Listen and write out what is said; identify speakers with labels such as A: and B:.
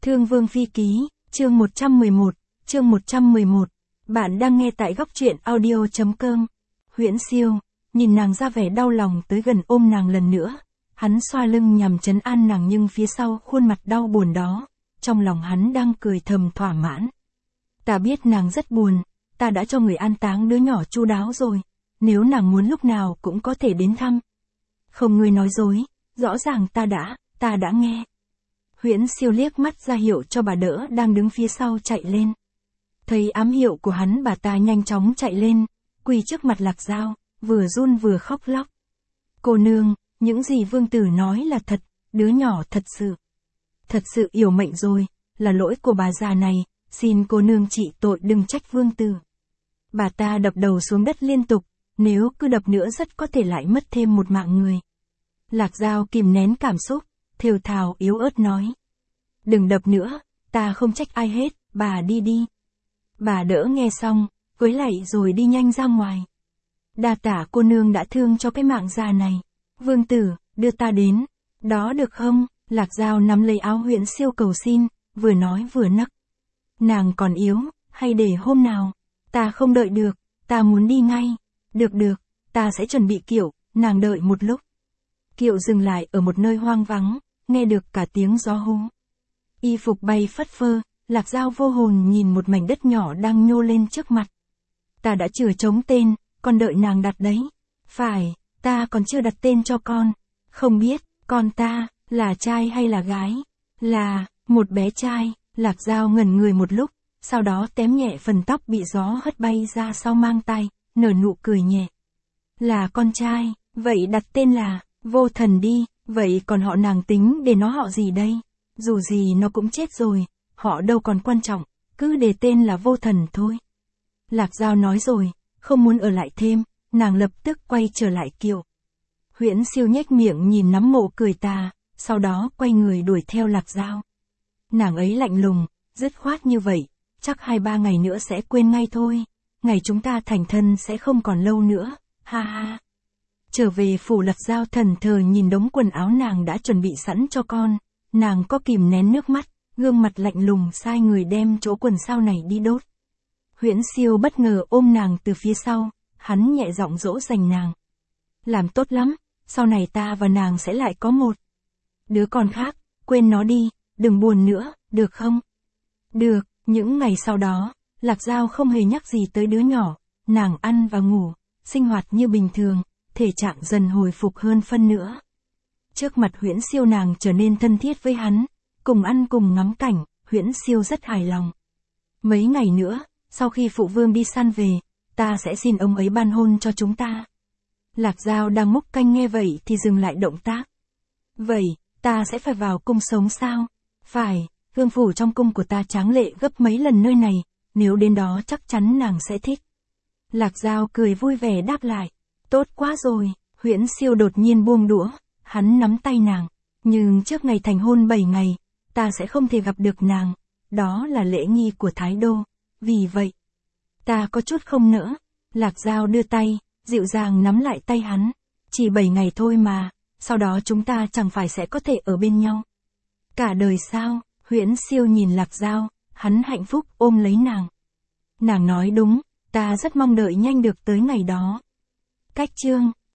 A: Thương Vương Phi Ký, chương 111. Bạn đang nghe tại góc truyện audio.com. Huyễn Siêu, nhìn nàng ra vẻ đau lòng tới gần ôm nàng lần nữa. Hắn xoa lưng nhằm trấn an nàng nhưng phía sau khuôn mặt đau buồn đó, trong lòng hắn đang cười thầm thỏa mãn. Ta biết nàng rất buồn, ta đã cho người an táng đứa nhỏ chu đáo rồi, nếu nàng muốn lúc nào cũng có thể đến thăm. Không, ngươi nói dối, rõ ràng ta đã nghe. Huyễn Siêu liếc mắt ra hiệu cho bà đỡ đang đứng phía sau chạy lên. Thấy ám hiệu của hắn, bà ta nhanh chóng chạy lên, quỳ trước mặt Lạc Dao, vừa run vừa khóc lóc. Cô nương, những gì vương tử nói là thật, đứa nhỏ thật sự yểu mệnh rồi, là lỗi của bà già này, xin cô nương trị tội đừng trách vương tử. Bà ta đập đầu xuống đất liên tục, nếu cứ đập nữa rất có thể lại mất thêm một mạng người. Lạc Dao kìm nén cảm xúc, thều thào yếu ớt nói. Đừng đập nữa, ta không trách ai hết, bà đi đi. Bà đỡ nghe xong, với lạy rồi đi nhanh ra ngoài. Đa tả cô nương đã thương cho cái mạng già này. Vương tử, đưa ta đến. Đó được không? Lạc Dao nắm lấy áo Huyễn Siêu cầu xin, vừa nói vừa nấc. Nàng còn yếu, hay để hôm nào? Ta không đợi được, ta muốn đi ngay. Được, ta sẽ chuẩn bị kiệu, nàng đợi một lúc. Kiệu dừng lại ở một nơi hoang vắng, nghe được cả tiếng gió hú. Y phục bay phất phơ, Lạc Dao vô hồn nhìn một mảnh đất nhỏ đang nhô lên trước mặt. Ta đã chừa trống tên, còn đợi nàng đặt đấy. Phải, ta còn chưa đặt tên cho con. Không biết, con ta, là trai hay là gái? Là, một bé trai. Lạc Dao ngẩn người một lúc, sau đó tém nhẹ phần tóc bị gió hất bay ra sau mang tay, nở nụ cười nhẹ. Là con trai, vậy đặt tên là Vô Thần đi, vậy còn họ nàng tính để nó họ gì đây? Dù gì nó cũng chết rồi, họ đâu còn quan trọng, cứ để tên là Vô Thần thôi. Lạc Dao nói rồi, không muốn ở lại thêm, nàng lập tức quay trở lại kiệu. Huyễn Siêu nhếch miệng nhìn nắm mộ cười tà, sau đó quay người đuổi theo Lạc Dao. Nàng ấy lạnh lùng, dứt khoát như vậy, chắc 2-3 ngày nữa sẽ quên ngay thôi, ngày chúng ta thành thân sẽ không còn lâu nữa, ha ha. Trở về phủ, Lạc Dao thần thờ nhìn đống quần áo nàng đã chuẩn bị sẵn cho con, nàng có kìm nén nước mắt, gương mặt lạnh lùng sai người đem chỗ quần sau này đi đốt. Huyễn Siêu bất ngờ ôm nàng từ phía sau, hắn nhẹ giọng dỗ dành nàng. Làm tốt lắm, sau này ta và nàng sẽ lại có một đứa con khác, quên nó đi, đừng buồn nữa, được không? Được. Những ngày sau đó, Lạc Dao không hề nhắc gì tới đứa nhỏ, nàng ăn và ngủ, sinh hoạt như bình thường, thể trạng dần hồi phục hơn phân nữa. Trước mặt Huyễn Siêu nàng trở nên thân thiết với hắn, cùng ăn cùng ngắm cảnh, Huyễn Siêu rất hài lòng. Mấy ngày nữa, sau khi phụ vương đi săn về, ta sẽ xin ông ấy ban hôn cho chúng ta. Lạc Dao đang múc canh nghe vậy thì dừng lại động tác. Vậy, ta sẽ phải vào cung sống sao? Phải, vương phủ trong cung của ta tráng lệ gấp mấy lần nơi này, nếu đến đó chắc chắn nàng sẽ thích. Lạc Dao cười vui vẻ đáp lại. Tốt quá rồi. Huyễn Siêu đột nhiên buông đũa, hắn nắm tay nàng. Nhưng trước ngày thành hôn 7 ngày, ta sẽ không thể gặp được nàng. Đó là lễ nghi của Thái Đô. Vì vậy, ta có chút không nỡ. Lạc Dao đưa tay, dịu dàng nắm lại tay hắn. Chỉ 7 ngày thôi mà, sau đó chúng ta chẳng phải sẽ có thể ở bên nhau. Cả đời sao? Huyễn Siêu nhìn Lạc Dao, hắn hạnh phúc ôm lấy nàng. Nàng nói đúng, ta rất mong đợi nhanh được tới ngày đó. Cách chương